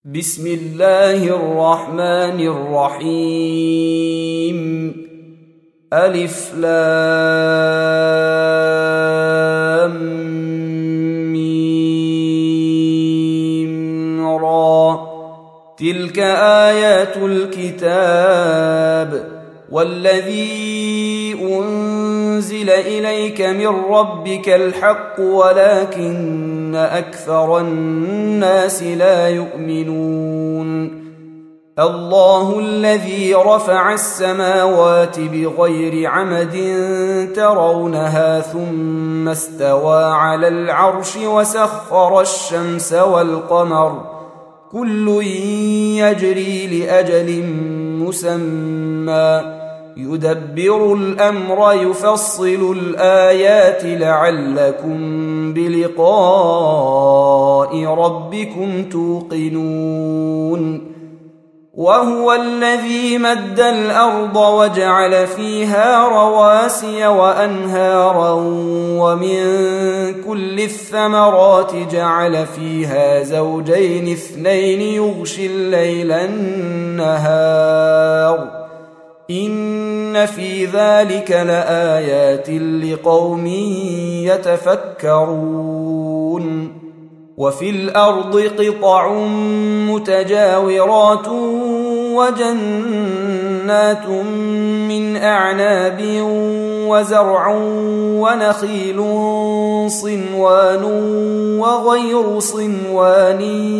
بسم الله الرحمن الرحيم. ألف لام ميم را. تلك آيات الكتاب والذي أنزل إليك من ربك الحق ولكن أكثر الناس لا يؤمنون. الله الذي رفع السماوات بغير عمد ترونها ثم استوى على العرش وسخر الشمس والقمر كل يجري لأجل مسمى يدبر الأمر يفصل الآيات لعلكم بلقاء ربكم توقنون. وهو الذي مد الأرض وجعل فيها رواسي وأنهارا ومن كل الثمرات جعل فيها زوجين اثنين يغشي الليل النهار إن في ذلك لآيات لقوم يتفكرون. وفي الأرض قطع متجاورات وجنات من أعناب وزرع ونخيل صنوان وغير صنوان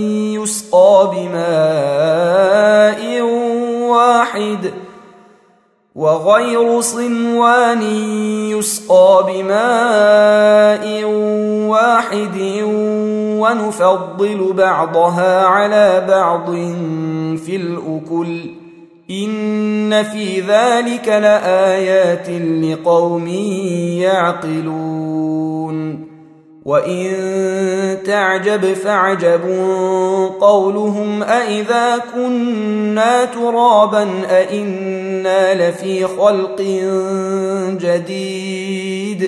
يسقى بماء واحد ونفضل بعضها على بعض في الأكل إن في ذلك لآيات لقوم يعقلون. وإن تعجب فعجب قولهم أإذا كنا ترابا أإنا لفي خلق جديد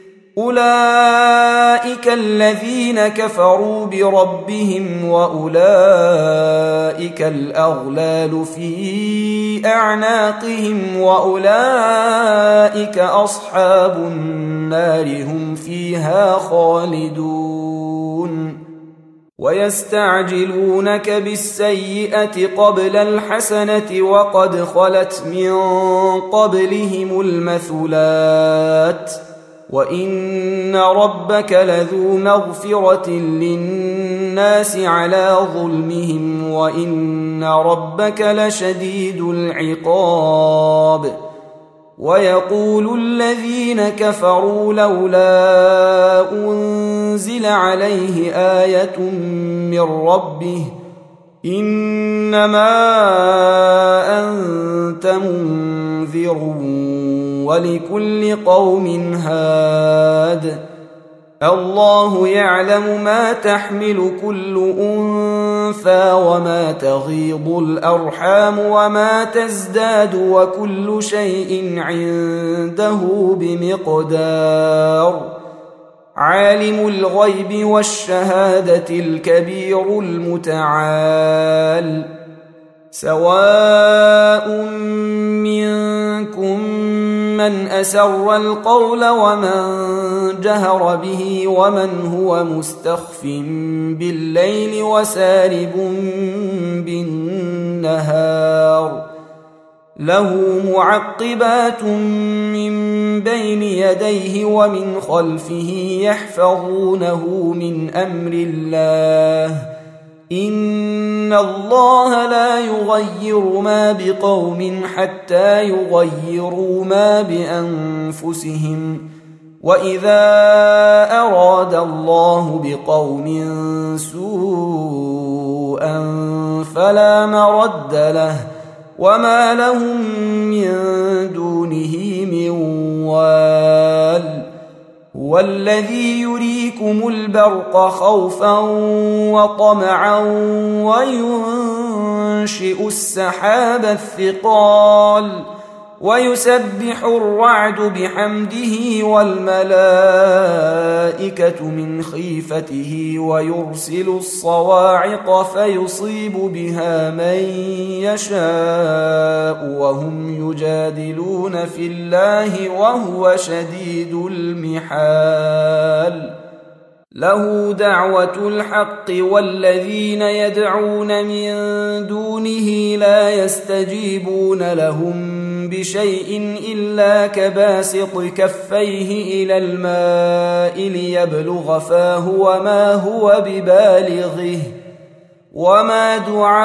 أولئك الذين كفروا بربهم وأولئك الأغلال في أعناقهم وأولئك أصحاب النار هم فيها خالدون. ويستعجلونك بالسيئة قبل الحسنة وقد خلت من قبلهم المثلات وإن ربك لذو مغفرة للناس على ظلمهم وإن ربك لشديد العقاب. ويقول الذين كفروا لولا أنزل عليه آية من ربه إنما أنت منذر ولكل قوم هاد. الله يعلم ما تحمل كل أنثى وما تغيض الأرحام وما تزداد وكل شيء عنده بمقدار. عالم الغيب والشهادة الكبير المتعال. سواء منكم من أسر القول ومن جهر به ومن هو مستخف بالليل وسارب بالنهار له معقبات من بين يديه ومن خلفه يحفظونه من أمر الله إن الله لا يغير ما بقوم حتى يغيروا ما بأنفسهم وإذا أراد الله بقوم سوءا فلا مرد له وما لهم من دونه من وال. هو الذي يريكم البرق خوفا وطمعا وينشئ السحاب الثقال ويسبح الرعد بحمده والملائكة من خيفته ويرسل الصواعق فيصيب بها من يشاء وهم يجادلون في الله وهو شديد المحال له دعوة الحق والذين يدعون من دونه لا يستجيبون لهم بشيء إلا كباسط كفيه إلى الماء ليبلغ فاه وما هو ببالغه وما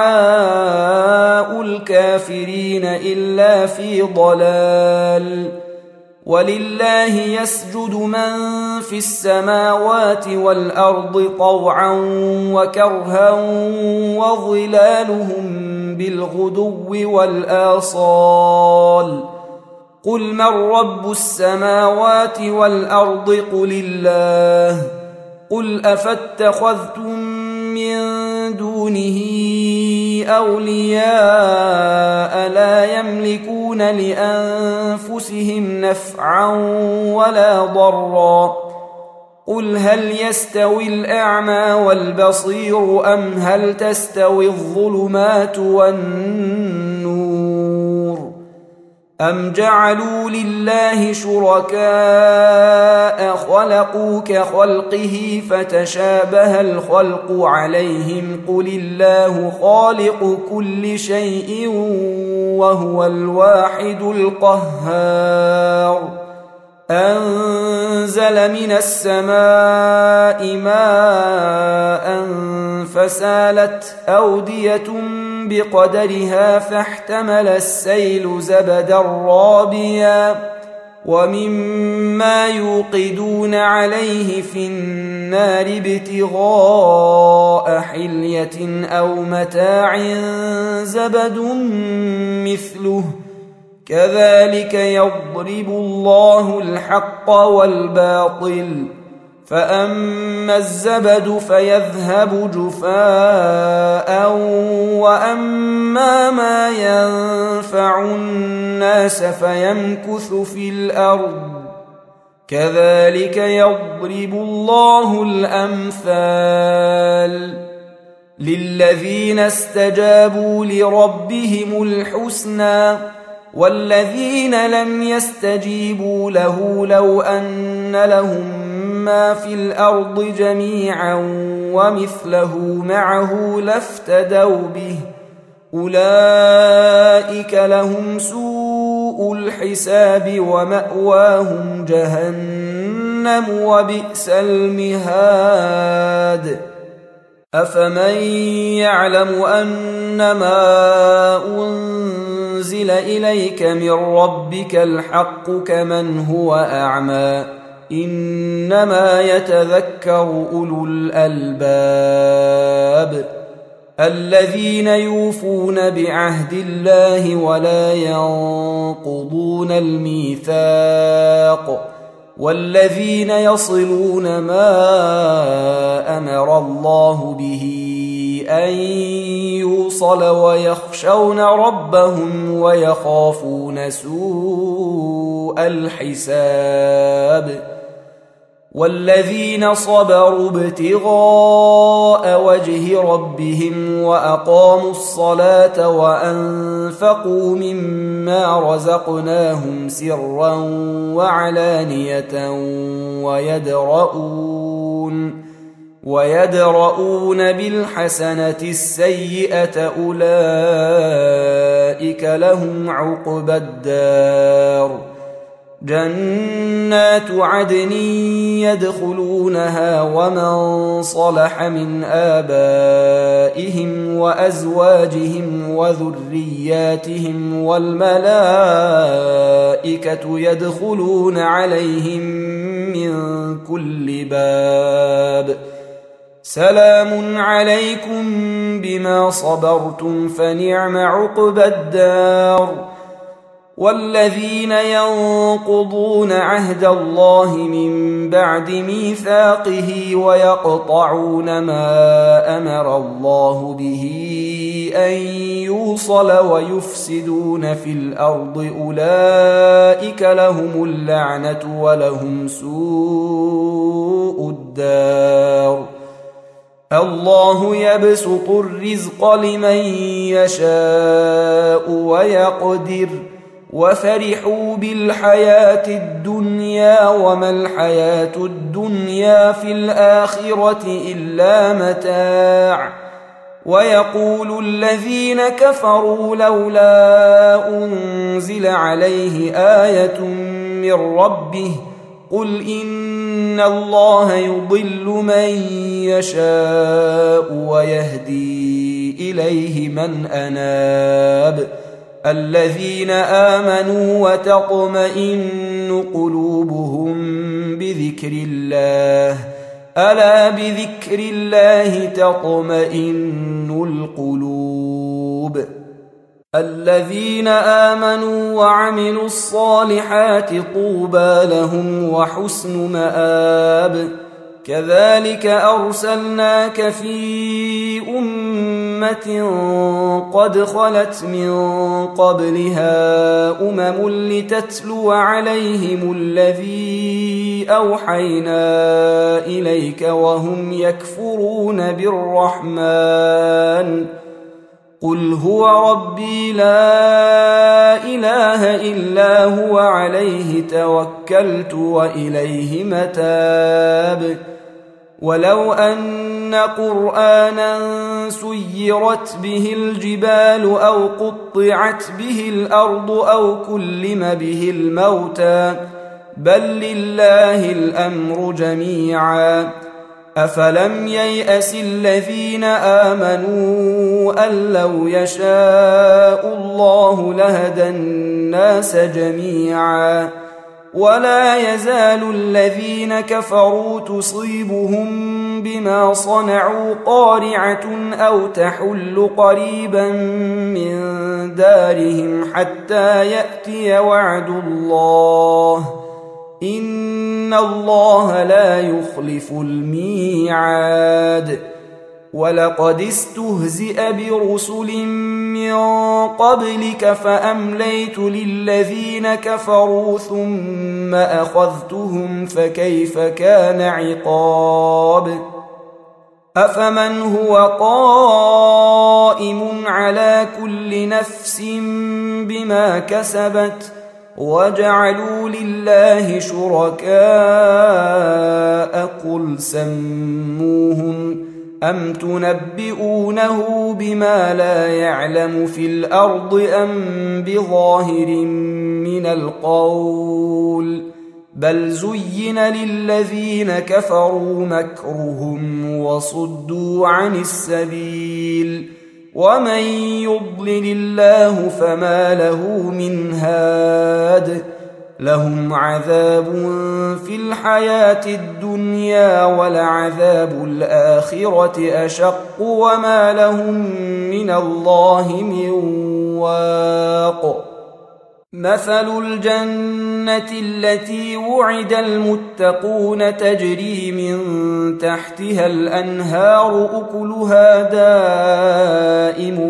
دعاء الكافرين إلا في ضلال ولله يسجد من في السماوات والأرض طوعا وكرها وظلالهم بالغدو والآصال قل من رب السماوات والأرض قل الله قل أفاتخذتم من دونه أولياء لا يملكون لأنفسهم نفعا ولا ضرا قل هل يستوي الأعمى والبصير أم هل تستوي الظلمات والنور أم جعلوا لله شركاء خلقوا كخلقه فتشابه الخلق عليهم قل الله خالق كل شيء وهو الواحد القهار أنزل من السماء ماء فسالت أودية بقدرها فاحتمل السيل زبدا رابيا ومما يوقدون عليه في النار ابتغاء حلية أو متاع زبد مثله كذلك يضرب الله الحق والباطل فأما الزبد فيذهب جفاء وأما ما ينفع الناس فيمكث في الأرض كذلك يضرب الله الأمثال للذين استجابوا لربهم الحسنى والذين لم يستجيبوا له لو أن لهم ما في الأرض جميعا ومثله معه لافتدوا به أولئك لهم سوء الحساب ومأواهم جهنم وبئس المهاد أفمن يعلم أنما أنزل إليك من ربك الحق كمن هو أعمى إنما يتذكر أولو الألباب الذين يوفون بعهد الله ولا ينقضون الميثاق والذين يصلون ما أمر الله به أن يوصل ويخشون ربهم ويخافون سوء الحساب والذين صبروا ابتغاء وجه ربهم وأقاموا الصلاة وأنفقوا مما رزقناهم سرا وعلانية ويدرؤون بالحسنة السيئة أولئك لهم عقبى الدار جنات عدن يدخلونها ومن صلح من آبائهم وأزواجهم وذرياتهم والملائكة يدخلون عليهم من كل باب سلام عليكم بما صبرتم فنعم عقبى الدار والذين ينقضون عهد الله من بعد ميثاقه ويقطعون ما أمر الله به أن يوصل ويفسدون في الأرض أولئك لهم اللعنة ولهم سوء الدار. الله يبسط الرزق لمن يشاء ويقدر وفرحوا بالحياة الدنيا وما الحياة الدنيا في الآخرة إلا متاع. ويقول الذين كفروا لولا أنزل عليه آية من ربه قل إن الله يضل من يشاء ويهدي إليه من أناب. الذين آمنوا وتطمئن قلوبهم بذكر الله ألا بذكر الله تطمئن القلوب. الذين آمنوا وعملوا الصالحات طوبى لهم وحسن مآب. كذلك أرسلناك في أمة قد خلت من قبلها لتتلو عليهم الذي أوحينا إليك وهم يكفرون بالرحمن قل هو ربي لا إله إلا هو عليه توكلت وإليه متاب. ولو أن قرآنا سيرت به الجبال أو قطعت به الأرض أو كلم به الموتى بل لله الأمر جميعا أفلم ييأس الذين آمنوا أن لو يشاء الله لهدى الناس جميعا ولا يزال الذين كفروا تصيبهم بما صنعوا قارعة أو تحل قريبا من دارهم حتى يأتي وعد الله إن الله لا يخلف الميعاد. ولقد استهزئ برسل من قبلك فأمليت للذين كفروا ثم أخذتهم فكيف كان عقاب. أفمن هو قائم على كل نفس بما كسبت وجعلوا لله شركاء قل سموهم أم تنبئونه بما لا يعلم في الأرض أم بظاهر من القول بل زين للذين كفروا مكرهم وصدوا عن السبيل ومن يضلل الله فما له من هاد. لهم عذاب في الحياة الدنيا ولعذاب الآخرة أشق وما لهم من الله من واق. مثل الجنة التي وعد المتقون تجري من تحتها الأنهار أكلها دائم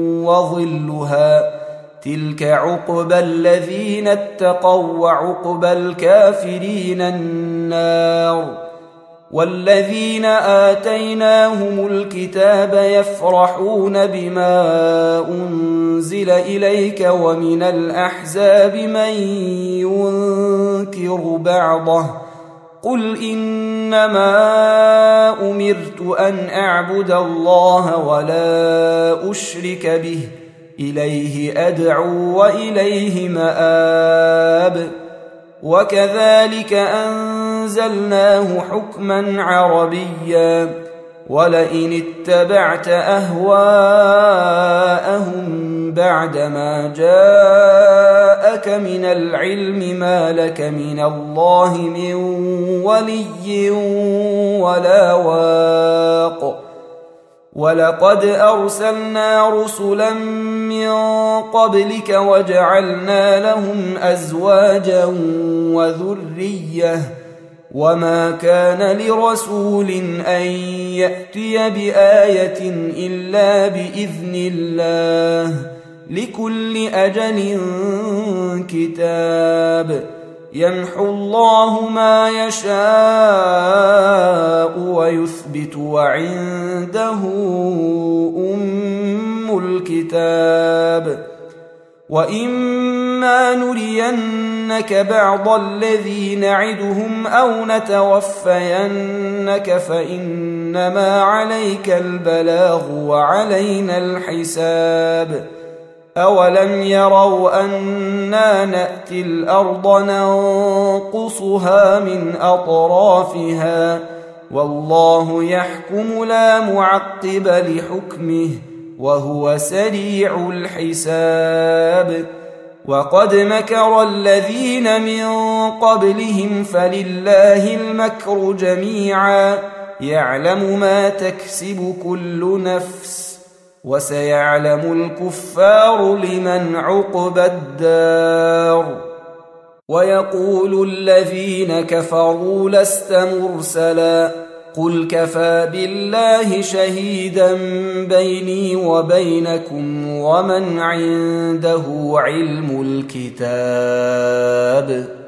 وظلها تلك عقبى الذين اتقوا وعقبى الكافرين النار. والذين آتيناهم الكتاب يفرحون بما أنزل إليك ومن الأحزاب من ينكر بعضه قل إنما أمرت أن أعبد الله ولا أشرك به إليه أدعو وإليه مآب. وكذلك أنزلناه حكما عربيا ولئن اتبعت أهواءهم بعدما جاءك من العلم ما لك من الله من ولي ولا واق. ولقد أرسلنا رسلا من قبلك وجعلنا لهم أزواجا وذرية وما كان لرسول أن يأتي بآية إلا بإذن الله لكل أجل كتاب يمحو الله ما يشاء ويثبت وعنده أم الكتاب وإما نرينك بعض الذي نعدهم أو نتوفينك فإنما عليك البلاغ وعلينا الحساب أولم يروا أنا نأتي الأرض ننقصها من أطرافها والله يحكم لا معقب لحكمه وهو سريع الحساب وقد مكر الذين من قبلهم فلله المكر جميعا يعلم ما تكسب كل نفس وسيعلم الكفار لمن عقبى الدار ويقول الذين كفروا لست مرسلا قل كفى بالله شهيدا بيني وبينكم ومن عنده علم الكتاب